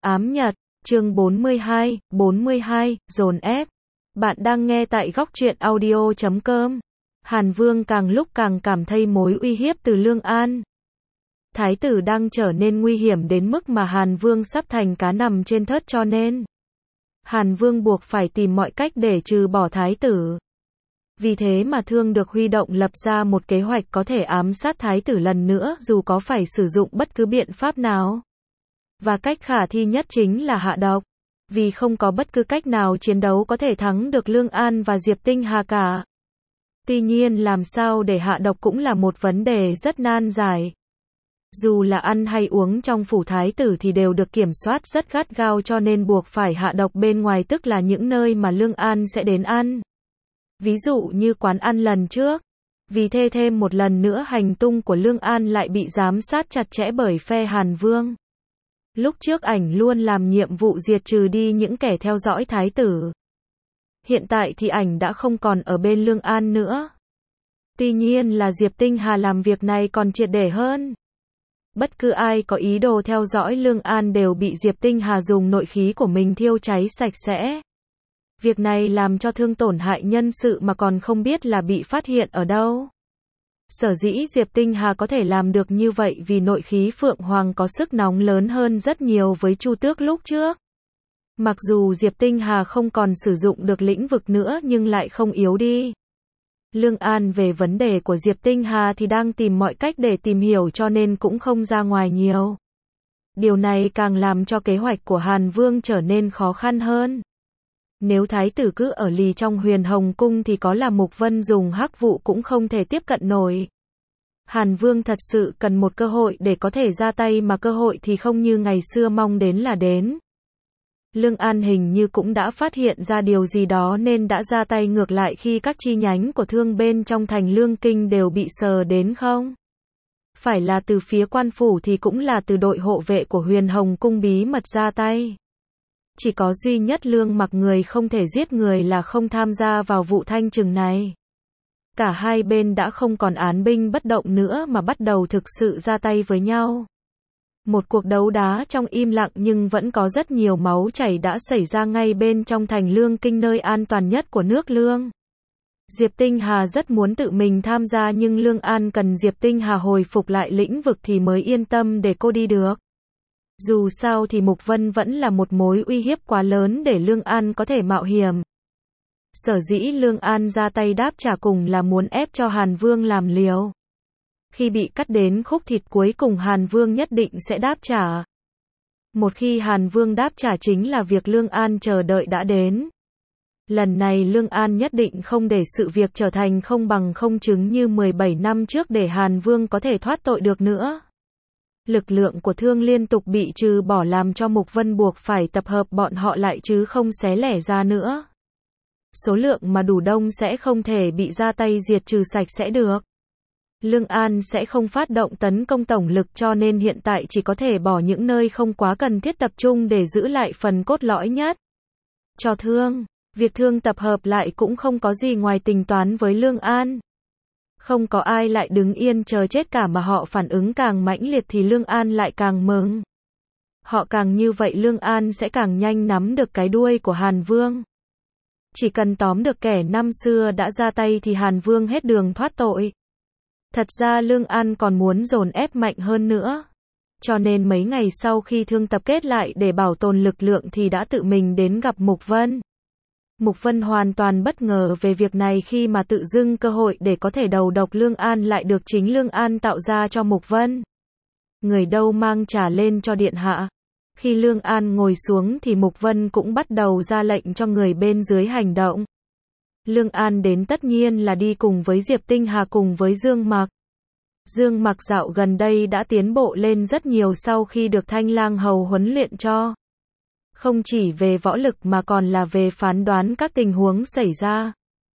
ám nhật, chương 42, dồn ép. Bạn đang nghe tại góc truyện audio.com. Hàn Vương càng lúc càng cảm thấy mối uy hiếp từ Lương An. Thái tử đang trở nên nguy hiểm đến mức mà Hàn Vương sắp thành cá nằm trên thớt, cho nên Hàn Vương buộc phải tìm mọi cách để trừ bỏ thái tử. Vì thế mà Thương được huy động lập ra một kế hoạch có thể ám sát thái tử lần nữa, dù có phải sử dụng bất cứ biện pháp nào. Và cách khả thi nhất chính là hạ độc. Vì không có bất cứ cách nào chiến đấu có thể thắng được Lương An và Diệp Tinh Hà cả. Tuy nhiên làm sao để hạ độc cũng là một vấn đề rất nan giải. Dù là ăn hay uống trong phủ thái tử thì đều được kiểm soát rất gắt gao, cho nên buộc phải hạ độc bên ngoài, tức là những nơi mà Lương An sẽ đến ăn. Ví dụ như quán ăn lần trước. Vì thế thêm một lần nữa hành tung của Lương An lại bị giám sát chặt chẽ bởi phe Hàn Vương. Lúc trước ảnh luôn làm nhiệm vụ diệt trừ đi những kẻ theo dõi thái tử. Hiện tại thì ảnh đã không còn ở bên Lương An nữa. Tuy nhiên là Diệp Tinh Hà làm việc này còn triệt để hơn. Bất cứ ai có ý đồ theo dõi Lương An đều bị Diệp Tinh Hà dùng nội khí của mình thiêu cháy sạch sẽ. Việc này làm cho Thương tổn hại nhân sự mà còn không biết là bị phát hiện ở đâu. Sở dĩ Diệp Tinh Hà có thể làm được như vậy vì nội khí Phượng Hoàng có sức nóng lớn hơn rất nhiều với Chu Tước lúc trước. Mặc dù Diệp Tinh Hà không còn sử dụng được lĩnh vực nữa nhưng lại không yếu đi. Lương An về vấn đề của Diệp Tinh Hà thì đang tìm mọi cách để tìm hiểu, cho nên cũng không ra ngoài nhiều. Điều này càng làm cho kế hoạch của Hàn Vương trở nên khó khăn hơn. Nếu thái tử cứ ở lì trong Huyền Hồng Cung thì có là Mục Vân dùng hắc vụ cũng không thể tiếp cận nổi. Hàn Vương thật sự cần một cơ hội để có thể ra tay, mà cơ hội thì không như ngày xưa mong đến là đến. Lương An hình như cũng đã phát hiện ra điều gì đó nên đã ra tay ngược lại khi các chi nhánh của Thương bên trong thành Lương Kinh đều bị sờ đến không? Phải là từ phía quan phủ thì cũng là từ đội hộ vệ của Huyền Hồng Cung bí mật ra tay. Chỉ có duy nhất Lương Mặc người không thể giết người là không tham gia vào vụ thanh trừng này. Cả hai bên đã không còn án binh bất động nữa mà bắt đầu thực sự ra tay với nhau. Một cuộc đấu đá trong im lặng nhưng vẫn có rất nhiều máu chảy đã xảy ra ngay bên trong thành Lương Kinh, nơi an toàn nhất của nước Lương. Diệp Tinh Hà rất muốn tự mình tham gia nhưng Lương An cần Diệp Tinh Hà hồi phục lại lĩnh vực thì mới yên tâm để cô đi được. Dù sao thì Mục Vân vẫn là một mối uy hiếp quá lớn để Lương An có thể mạo hiểm. Sở dĩ Lương An ra tay đáp trả cùng là muốn ép cho Hàn Vương làm liều. Khi bị cắt đến khúc thịt cuối cùng Hàn Vương nhất định sẽ đáp trả. Một khi Hàn Vương đáp trả chính là việc Lương An chờ đợi đã đến. Lần này Lương An nhất định không để sự việc trở thành không bằng không chứng như 17 năm trước để Hàn Vương có thể thoát tội được nữa. Lực lượng của Thương liên tục bị trừ bỏ làm cho Mục Vân buộc phải tập hợp bọn họ lại chứ không xé lẻ ra nữa. Số lượng mà đủ đông sẽ không thể bị ra tay diệt trừ sạch sẽ được. Lương An sẽ không phát động tấn công tổng lực, cho nên hiện tại chỉ có thể bỏ những nơi không quá cần thiết tập trung để giữ lại phần cốt lõi nhất. Cho Thương, việc Thương tập hợp lại cũng không có gì ngoài tính toán với Lương An. Không có ai lại đứng yên chờ chết cả, mà họ phản ứng càng mãnh liệt thì Lương An lại càng mừng. Họ càng như vậy Lương An sẽ càng nhanh nắm được cái đuôi của Hàn Vương. Chỉ cần tóm được kẻ năm xưa đã ra tay thì Hàn Vương hết đường thoát tội. Thật ra Lương An còn muốn dồn ép mạnh hơn nữa. Cho nên mấy ngày sau khi Thương tập kết lại để bảo tồn lực lượng thì đã tự mình đến gặp Mục Vân. Mục Vân hoàn toàn bất ngờ về việc này khi mà tự dưng cơ hội để có thể đầu độc Lương An lại được chính Lương An tạo ra cho Mục Vân. Người đâu mang trà lên cho điện hạ. Khi Lương An ngồi xuống thì Mục Vân cũng bắt đầu ra lệnh cho người bên dưới hành động. Lương An đến tất nhiên là đi cùng với Diệp Tinh Hà cùng với Dương Mặc. Dương Mặc dạo gần đây đã tiến bộ lên rất nhiều sau khi được Thanh Lang Hầu huấn luyện cho. Không chỉ về võ lực mà còn là về phán đoán các tình huống xảy ra.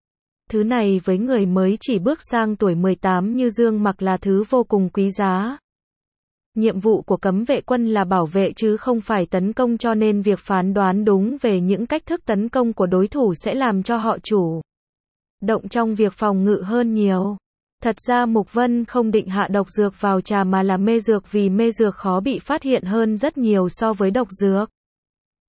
Thứ này với người mới chỉ bước sang tuổi 18 như Dương Mặc là thứ vô cùng quý giá. Nhiệm vụ của cấm vệ quân là bảo vệ chứ không phải tấn công, cho nên việc phán đoán đúng về những cách thức tấn công của đối thủ sẽ làm cho họ chủ động trong việc phòng ngự hơn nhiều. Thật ra Mục Vân không định hạ độc dược vào trà mà là mê dược, vì mê dược khó bị phát hiện hơn rất nhiều so với độc dược.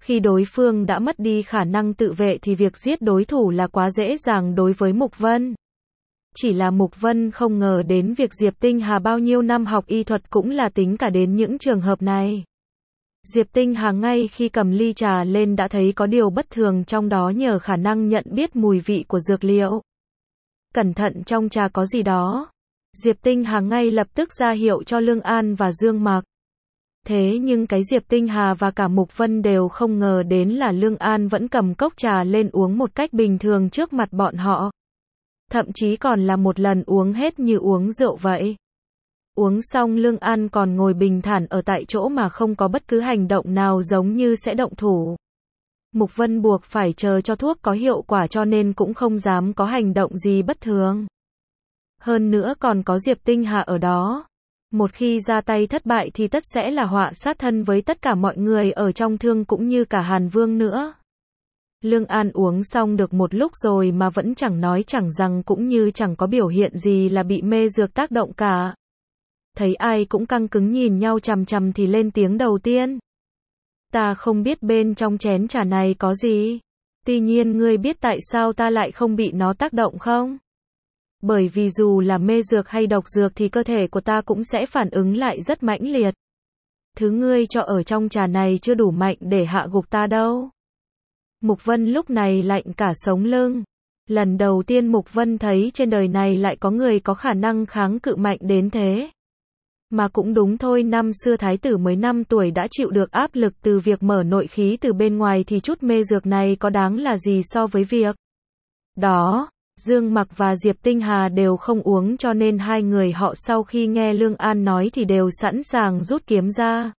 Khi đối phương đã mất đi khả năng tự vệ thì việc giết đối thủ là quá dễ dàng đối với Mục Vân. Chỉ là Mục Vân không ngờ đến việc Diệp Tinh Hà bao nhiêu năm học y thuật cũng là tính cả đến những trường hợp này. Diệp Tinh Hà ngay khi cầm ly trà lên đã thấy có điều bất thường trong đó nhờ khả năng nhận biết mùi vị của dược liệu. Cẩn thận, trong trà có gì đó. Diệp Tinh Hà ngay lập tức ra hiệu cho Lương An và Dương Mặc. Thế nhưng cái Diệp Tinh Hà và cả Mục Vân đều không ngờ đến là Lương An vẫn cầm cốc trà lên uống một cách bình thường trước mặt bọn họ. Thậm chí còn là một lần uống hết như uống rượu vậy. Uống xong Lương An còn ngồi bình thản ở tại chỗ mà không có bất cứ hành động nào giống như sẽ động thủ. Mục Vân buộc phải chờ cho thuốc có hiệu quả cho nên cũng không dám có hành động gì bất thường. Hơn nữa còn có Diệp Tinh Hà ở đó. Một khi ra tay thất bại thì tất sẽ là họa sát thân với tất cả mọi người ở trong thương cũng như cả Hàn Vương nữa. Lương An uống xong được một lúc rồi mà vẫn chẳng nói chẳng rằng cũng như chẳng có biểu hiện gì là bị mê dược tác động cả. Thấy ai cũng căng cứng nhìn nhau chằm chằm thì lên tiếng đầu tiên. Ta không biết bên trong chén trà này có gì. Tuy nhiên ngươi biết tại sao ta lại không bị nó tác động không? Bởi vì dù là mê dược hay độc dược thì cơ thể của ta cũng sẽ phản ứng lại rất mãnh liệt. Thứ ngươi cho ở trong trà này chưa đủ mạnh để hạ gục ta đâu. Mục Vân lúc này lạnh cả sống lưng. Lần đầu tiên Mục Vân thấy trên đời này lại có người có khả năng kháng cự mạnh đến thế. Mà cũng đúng thôi, năm xưa thái tử mới 5 tuổi đã chịu được áp lực từ việc mở nội khí từ bên ngoài thì chút mê dược này có đáng là gì so với việc đó. Dương Mặc và Diệp Tinh Hà đều không uống cho nên hai người họ sau khi nghe Lương An nói thì đều sẵn sàng rút kiếm ra.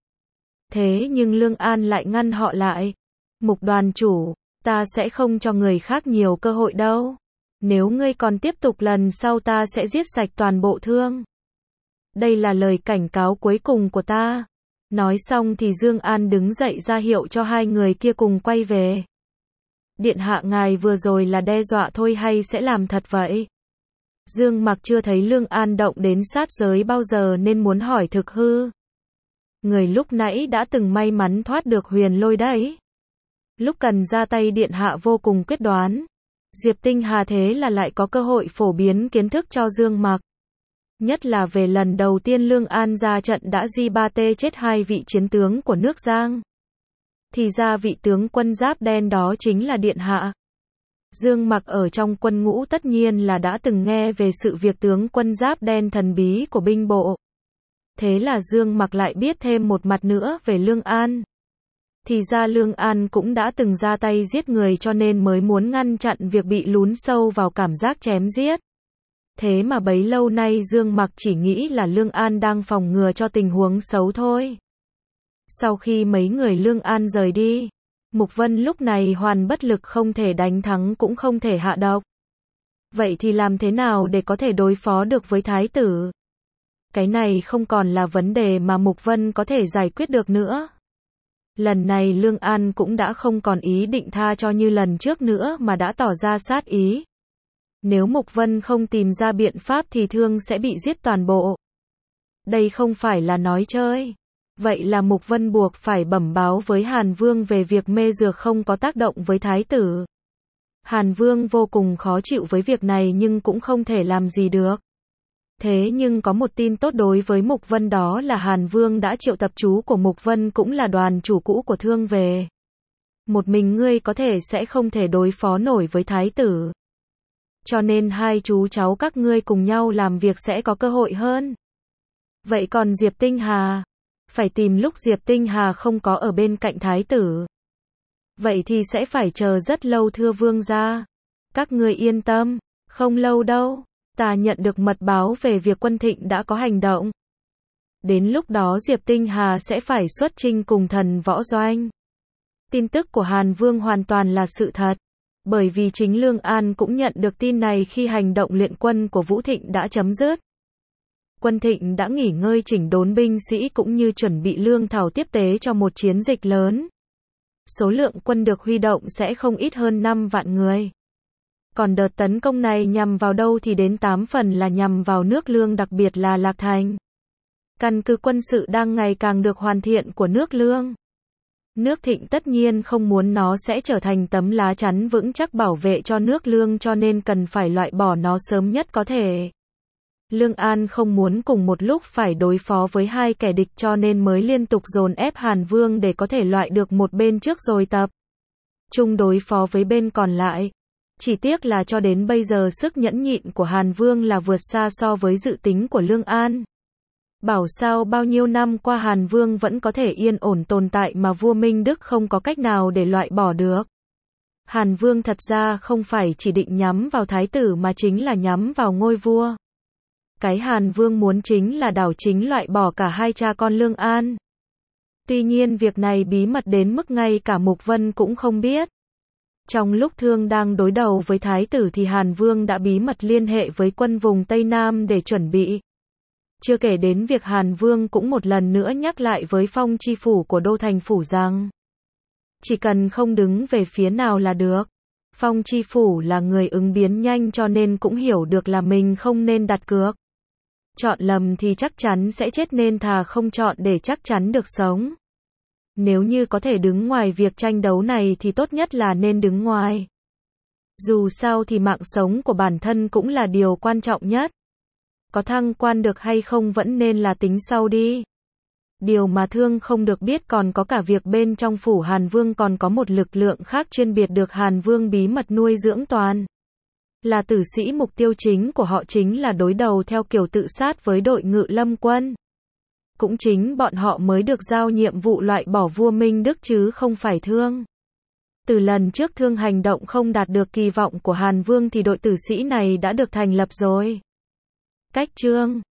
Thế nhưng Lương An lại ngăn họ lại. Mục đoàn chủ, ta sẽ không cho người khác nhiều cơ hội đâu. Nếu ngươi còn tiếp tục lần sau ta sẽ giết sạch toàn bộ thương. Đây là lời cảnh cáo cuối cùng của ta. Nói xong thì Dương An đứng dậy ra hiệu cho hai người kia cùng quay về. Điện hạ ngài vừa rồi là đe dọa thôi hay sẽ làm thật vậy? Dương Mặc chưa thấy Lương An động đến sát giới bao giờ nên muốn hỏi thực hư. Người lúc nãy đã từng may mắn thoát được huyền lôi đấy. Lúc cần ra tay điện hạ vô cùng quyết đoán. Diệp Tinh Hà thế là lại có cơ hội phổ biến kiến thức cho Dương Mặc. Nhất là về lần đầu tiên Lương An ra trận đã di ba tê chết hai vị chiến tướng của nước Giang. Thì ra vị tướng quân giáp đen đó chính là điện hạ. Dương Mặc ở trong quân ngũ tất nhiên là đã từng nghe về sự việc tướng quân giáp đen thần bí của binh bộ. Thế là Dương Mặc lại biết thêm một mặt nữa về Lương An. Thì ra Lương An cũng đã từng ra tay giết người cho nên mới muốn ngăn chặn việc bị lún sâu vào cảm giác chém giết. Thế mà bấy lâu nay Dương Mặc chỉ nghĩ là Lương An đang phòng ngừa cho tình huống xấu thôi. Sau khi mấy người Lương An rời đi, Mục Vân lúc này hoàn bất lực, không thể đánh thắng cũng không thể hạ độc. Vậy thì làm thế nào để có thể đối phó được với thái tử? Cái này không còn là vấn đề mà Mục Vân có thể giải quyết được nữa. Lần này Lương An cũng đã không còn ý định tha cho như lần trước nữa mà đã tỏ ra sát ý. Nếu Mục Vân không tìm ra biện pháp thì thương sẽ bị giết toàn bộ. Đây không phải là nói chơi. Vậy là Mục Vân buộc phải bẩm báo với Hàn Vương về việc mê dược không có tác động với thái tử. Hàn Vương vô cùng khó chịu với việc này nhưng cũng không thể làm gì được. Thế nhưng có một tin tốt đối với Mục Vân, đó là Hàn Vương đã triệu tập chú của Mục Vân cũng là đoàn chủ cũ của thương về. Một mình ngươi có thể sẽ không thể đối phó nổi với thái tử. Cho nên hai chú cháu các ngươi cùng nhau làm việc sẽ có cơ hội hơn. Vậy còn Diệp Tinh Hà? Phải tìm lúc Diệp Tinh Hà không có ở bên cạnh thái tử. Vậy thì sẽ phải chờ rất lâu thưa vương gia. Các ngươi yên tâm, không lâu đâu. Ta nhận được mật báo về việc quân Thịnh đã có hành động. Đến lúc đó Diệp Tinh Hà sẽ phải xuất chinh cùng thần võ doanh. Tin tức của Hàn Vương hoàn toàn là sự thật. Bởi vì chính Lương An cũng nhận được tin này khi hành động luyện quân của Vũ Thịnh đã chấm dứt. Quân Thịnh đã nghỉ ngơi chỉnh đốn binh sĩ cũng như chuẩn bị lương thảo tiếp tế cho một chiến dịch lớn. Số lượng quân được huy động sẽ không ít hơn 5 vạn người. Còn đợt tấn công này nhằm vào đâu thì đến 8 phần là nhằm vào nước Lương, đặc biệt là Lạc Thành. Căn cứ quân sự đang ngày càng được hoàn thiện của nước Lương. Nước Thịnh tất nhiên không muốn nó sẽ trở thành tấm lá chắn vững chắc bảo vệ cho nước Lương cho nên cần phải loại bỏ nó sớm nhất có thể. Lương An không muốn cùng một lúc phải đối phó với hai kẻ địch cho nên mới liên tục dồn ép Hàn Vương để có thể loại được một bên trước rồi tập trung đối phó với bên còn lại. Chỉ tiếc là cho đến bây giờ sức nhẫn nhịn của Hàn Vương là vượt xa so với dự tính của Lương An. Bảo sao bao nhiêu năm qua Hàn Vương vẫn có thể yên ổn tồn tại mà vua Minh Đức không có cách nào để loại bỏ được. Hàn Vương thật ra không phải chỉ định nhắm vào thái tử mà chính là nhắm vào ngôi vua. Cái Hàn Vương muốn chính là đảo chính loại bỏ cả hai cha con Lương An. Tuy nhiên việc này bí mật đến mức ngay cả Mục Vân cũng không biết. Trong lúc Thương đang đối đầu với thái tử thì Hàn Vương đã bí mật liên hệ với quân vùng Tây Nam để chuẩn bị. Chưa kể đến việc Hàn Vương cũng một lần nữa nhắc lại với Phong Chi Phủ của Đô Thành Phủ rằng chỉ cần không đứng về phía nào là được. Phong Chi Phủ là người ứng biến nhanh cho nên cũng hiểu được là mình không nên đặt cược. Chọn lầm thì chắc chắn sẽ chết nên thà không chọn để chắc chắn được sống. Nếu như có thể đứng ngoài việc tranh đấu này thì tốt nhất là nên đứng ngoài. Dù sao thì mạng sống của bản thân cũng là điều quan trọng nhất. Có thăng quan được hay không vẫn nên là tính sau đi. Điều mà Thương không được biết còn có cả việc bên trong phủ Hàn Vương còn có một lực lượng khác chuyên biệt được Hàn Vương bí mật nuôi dưỡng toàn. Là tử sĩ mục tiêu chính của họ chính là đối đầu theo kiểu tự sát với đội Ngự Lâm quân. Cũng chính bọn họ mới được giao nhiệm vụ loại bỏ vua Minh Đức chứ không phải Thương. Từ lần trước Thương hành động không đạt được kỳ vọng của Hàn Vương thì đội tử sĩ này đã được thành lập rồi. Cách chương